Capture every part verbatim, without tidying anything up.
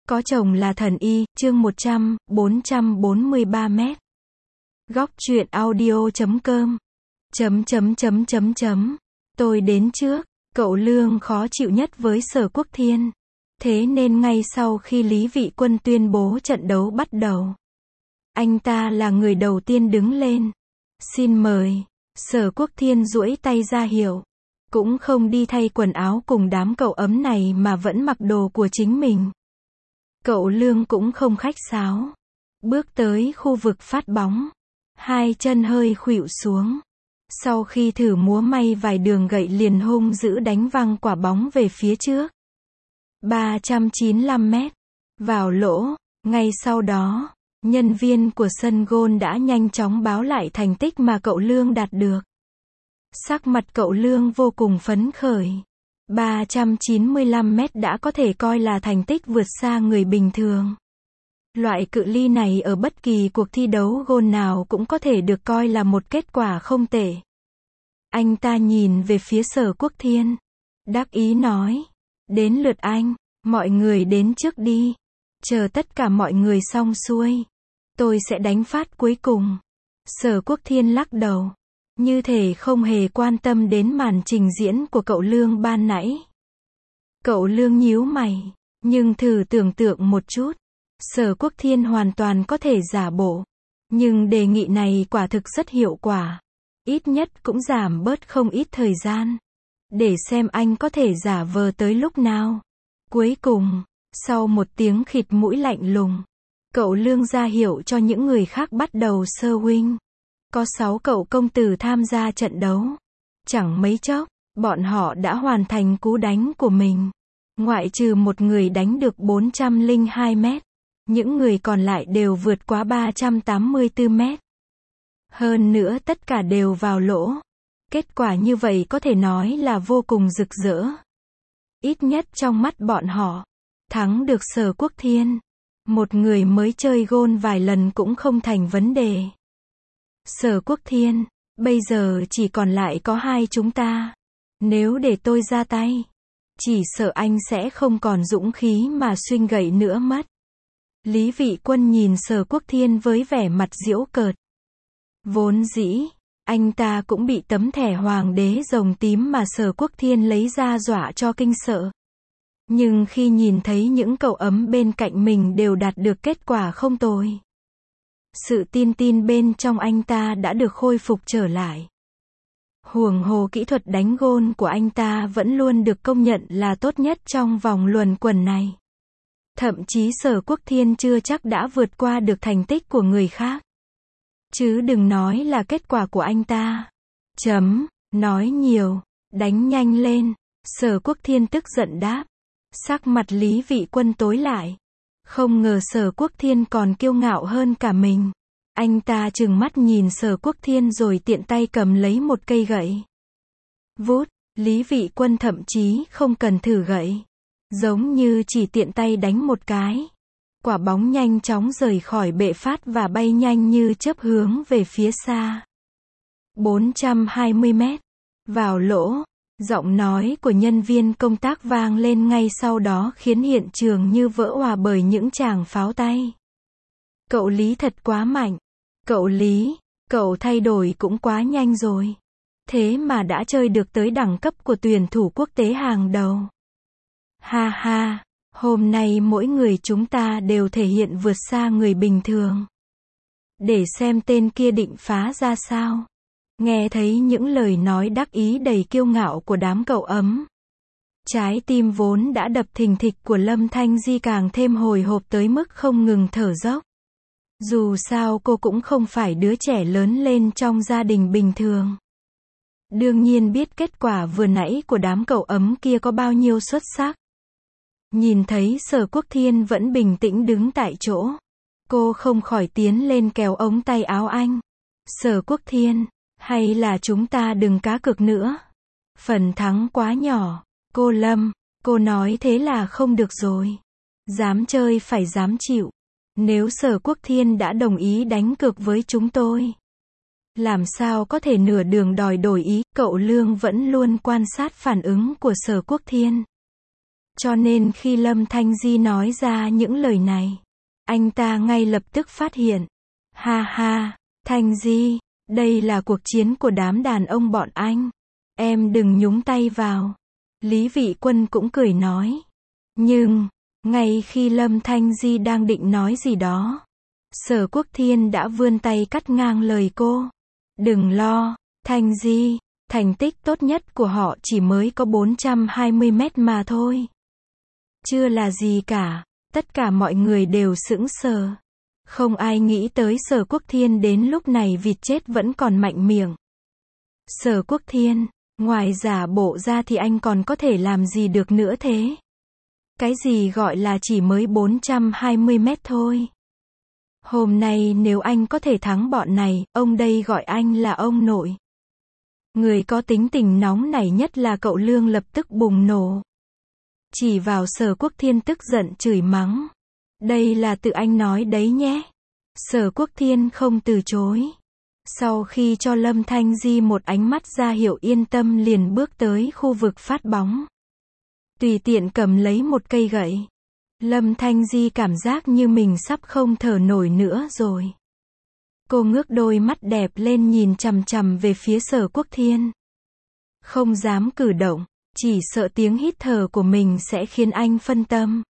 Có chồng là thần y, chương một trăm, bốn trăm bốn mươi ba mét. Góc truyện audio chấm com. Chấm chấm chấm chấm chấm. Tôi đến trước, cậu Lương khó chịu nhất với Sở Quốc Thiên. Thế nên ngay sau khi Lý Vị Quân tuyên bố trận đấu bắt đầu, anh ta là người đầu tiên đứng lên. Xin mời. Sở Quốc Thiên duỗi tay ra hiệu. Cũng không đi thay quần áo cùng đám cậu ấm này mà vẫn mặc đồ của chính mình. Cậu Lương cũng không khách sáo. Bước tới khu vực phát bóng. Hai chân hơi khuỵu xuống. Sau khi thử múa may vài đường gậy liền hung dữ đánh văng quả bóng về phía trước. ba trăm chín mươi lăm mét. Vào lỗ. Ngay sau đó, nhân viên của sân gôn đã nhanh chóng báo lại thành tích mà cậu Lương đạt được. Sắc mặt cậu Lương vô cùng phấn khởi. ba trăm chín mươi lăm mét đã có thể coi là thành tích vượt xa người bình thường. Loại cự ly này ở bất kỳ cuộc thi đấu gôn nào cũng có thể được coi là một kết quả không tệ. Anh ta nhìn về phía Sở Quốc Thiên. Đắc ý nói. Đến lượt anh, mọi người đến trước đi. Chờ tất cả mọi người xong xuôi, tôi sẽ đánh phát cuối cùng. Sở Quốc Thiên lắc đầu. Như thể không hề quan tâm đến màn trình diễn của cậu Lương ban nãy. Cậu Lương nhíu mày. Nhưng thử tưởng tượng một chút. Sở Quốc Thiên hoàn toàn có thể giả bộ. Nhưng đề nghị này quả thực rất hiệu quả. Ít nhất cũng giảm bớt không ít thời gian. Để xem anh có thể giả vờ tới lúc nào. Cuối cùng, sau một tiếng khịt mũi lạnh lùng, cậu Lương ra hiệu cho những người khác bắt đầu sơ huynh. Có sáu cậu công tử tham gia trận đấu. Chẳng mấy chốc, bọn họ đã hoàn thành cú đánh của mình. Ngoại trừ một người đánh được bốn trăm lẻ hai mét. Những người còn lại đều vượt quá ba trăm tám mươi tư mét. Hơn nữa tất cả đều vào lỗ. Kết quả như vậy có thể nói là vô cùng rực rỡ. Ít nhất trong mắt bọn họ, thắng được Sở Quốc Thiên. Một người mới chơi gôn vài lần cũng không thành vấn đề. Sở Quốc Thiên, bây giờ chỉ còn lại có hai chúng ta. Nếu để tôi ra tay, chỉ sợ anh sẽ không còn dũng khí mà xuynh gậy nữa mất. Lý Vị Quân nhìn Sở Quốc Thiên với vẻ mặt giễu cợt. Vốn dĩ, anh ta cũng bị tấm thẻ hoàng đế rồng tím mà Sở Quốc Thiên lấy ra dọa cho kinh sợ. Nhưng khi nhìn thấy những cậu ấm bên cạnh mình đều đạt được kết quả không tồi, sự tin tin bên trong anh ta đã được khôi phục trở lại. Huống hồ kỹ thuật đánh gôn của anh ta vẫn luôn được công nhận là tốt nhất trong vòng luẩn quẩn này. Thậm chí Sở Quốc Thiên chưa chắc đã vượt qua được thành tích của người khác. Chứ đừng nói là kết quả của anh ta. Chấm, nói nhiều, đánh nhanh lên. Sở Quốc Thiên tức giận đáp. Sắc mặt Lý Vị Quân tối lại. Không ngờ Sở Quốc Thiên còn kiêu ngạo hơn cả mình. Anh ta trừng mắt nhìn Sở Quốc Thiên rồi tiện tay cầm lấy một cây gậy. Vút, Lý Vị Quân thậm chí không cần thử gậy. Giống như chỉ tiện tay đánh một cái. Quả bóng nhanh chóng rời khỏi bệ phát và bay nhanh như chớp hướng về phía xa. bốn trăm hai mươi mét. Vào lỗ. Giọng nói của nhân viên công tác vang lên ngay sau đó khiến hiện trường như vỡ òa bởi những tràng pháo tay. Cậu Lý thật quá mạnh. Cậu Lý, cậu thay đổi cũng quá nhanh rồi. Thế mà đã chơi được tới đẳng cấp của tuyển thủ quốc tế hàng đầu. Ha ha, hôm nay mỗi người chúng ta đều thể hiện vượt xa người bình thường. Để xem tên kia định phá ra sao. Nghe thấy những lời nói đắc ý đầy kiêu ngạo của đám cậu ấm. Trái tim vốn đã đập thình thịch của Lâm Thanh Di càng thêm hồi hộp tới mức không ngừng thở dốc. Dù sao cô cũng không phải đứa trẻ lớn lên trong gia đình bình thường. Đương nhiên biết kết quả vừa nãy của đám cậu ấm kia có bao nhiêu xuất sắc. Nhìn thấy Sở Quốc Thiên vẫn bình tĩnh đứng tại chỗ. Cô không khỏi tiến lên kéo ống tay áo anh. Sở Quốc Thiên, hay là chúng ta đừng cá cược nữa. Phần thắng quá nhỏ. Cô Lâm, cô nói thế là không được rồi. Dám chơi phải dám chịu. Nếu Sở Quốc Thiên đã đồng ý đánh cược với chúng tôi, làm sao có thể nửa đường đòi đổi ý. Cậu Lương vẫn luôn quan sát phản ứng của Sở Quốc Thiên. Cho nên khi Lâm Thanh Di nói ra những lời này, anh ta ngay lập tức phát hiện. Ha ha, Thanh Di, đây là cuộc chiến của đám đàn ông bọn anh. Em đừng nhúng tay vào. Lý Vị Quân cũng cười nói. Nhưng, ngay khi Lâm Thanh Di đang định nói gì đó, Sở Quốc Thiên đã vươn tay cắt ngang lời cô. Đừng lo, Thanh Di, thành tích tốt nhất của họ chỉ mới có bốn trăm hai mươi mét mà thôi. Chưa là gì cả, tất cả mọi người đều sững sờ. Không ai nghĩ tới Sở Quốc Thiên đến lúc này vịt chết vẫn còn mạnh miệng. Sở Quốc Thiên, ngoài giả bộ ra thì anh còn có thể làm gì được nữa thế? Cái gì gọi là chỉ mới bốn trăm hai mươi mét thôi? Hôm nay nếu anh có thể thắng bọn này, ông đây gọi anh là ông nội. Người có tính tình nóng nảy nhất là cậu Lương lập tức bùng nổ. Chỉ vào Sở Quốc Thiên tức giận chửi mắng. Đây là tự anh nói đấy nhé. Sở Quốc Thiên không từ chối. Sau khi cho Lâm Thanh Di một ánh mắt ra hiệu yên tâm liền bước tới khu vực phát bóng. Tùy tiện cầm lấy một cây gậy. Lâm Thanh Di cảm giác như mình sắp không thở nổi nữa rồi. Cô ngước đôi mắt đẹp lên nhìn chằm chằm về phía Sở Quốc Thiên. Không dám cử động, chỉ sợ tiếng hít thở của mình sẽ khiến anh phân tâm.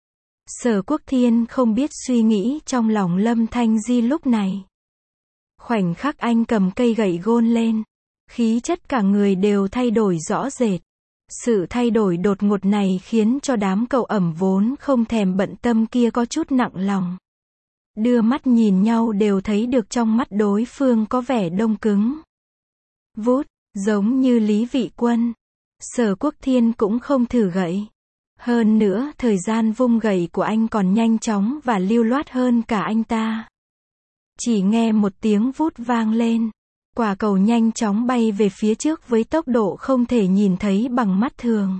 Sở Quốc Thiên không biết suy nghĩ trong lòng Lâm Thanh Di lúc này. Khoảnh khắc anh cầm cây gậy gôn lên, khí chất cả người đều thay đổi rõ rệt. Sự thay đổi đột ngột này khiến cho đám cậu ẩm vốn không thèm bận tâm kia có chút nặng lòng. Đưa mắt nhìn nhau đều thấy được trong mắt đối phương có vẻ đông cứng. Vút, giống như Lý Vị Quân. Sở Quốc Thiên cũng không thử gậy. Hơn nữa, thời gian vung gậy của anh còn nhanh chóng và lưu loát hơn cả anh ta. Chỉ nghe một tiếng vút vang lên. Quả cầu nhanh chóng bay về phía trước với tốc độ không thể nhìn thấy bằng mắt thường.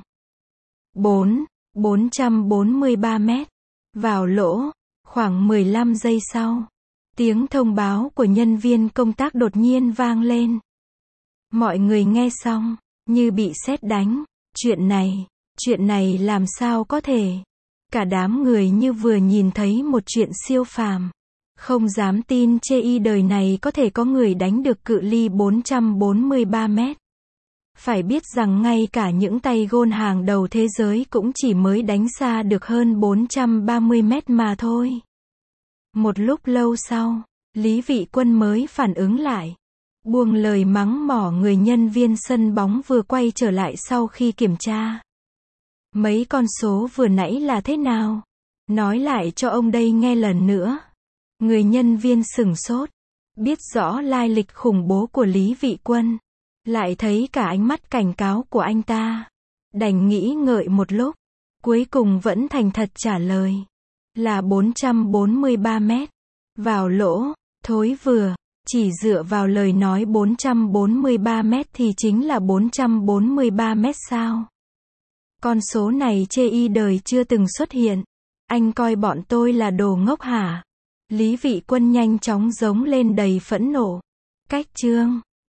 bốn, bốn trăm bốn mươi ba mét. Vào lỗ. Khoảng mười lăm giây sau, tiếng thông báo của nhân viên công tác đột nhiên vang lên. Mọi người nghe xong, như bị sét đánh. Chuyện này, chuyện này làm sao có thể? Cả đám người như vừa nhìn thấy một chuyện siêu phàm. Không dám tin chê y đời này có thể có người đánh được cự ly bốn trăm bốn mươi ba mét. Phải biết rằng ngay cả những tay gôn hàng đầu thế giới cũng chỉ mới đánh xa được hơn bốn trăm ba mươi mét mà thôi. Một lúc lâu sau, Lý Vị Quân mới phản ứng lại. Buông lời mắng mỏ người nhân viên sân bóng vừa quay trở lại sau khi kiểm tra. Mấy con số vừa nãy là thế nào? Nói lại cho ông đây nghe lần nữa. Người nhân viên sửng sốt. Biết rõ lai lịch khủng bố của Lý Vị Quân. Lại thấy cả ánh mắt cảnh cáo của anh ta. Đành nghĩ ngợi một lúc. Cuối cùng vẫn thành thật trả lời. Là bốn trăm bốn mươi ba mét. Vào lỗ, thối vừa. Chỉ dựa vào lời nói bốn trăm bốn mươi ba mét thì chính là bốn trăm bốn mươi ba mét sao? Con số này chê y đời chưa từng xuất hiện. Anh coi bọn tôi là đồ ngốc hả? Lý Vị Quân nhanh chóng giống lên đầy phẫn nộ. Cách chương